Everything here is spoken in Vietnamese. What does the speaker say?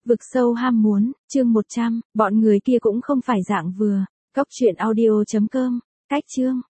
Vực sâu ham muốn, chương 100, bọn người kia cũng không phải dạng vừa. Góc truyện audio.com, cách chương.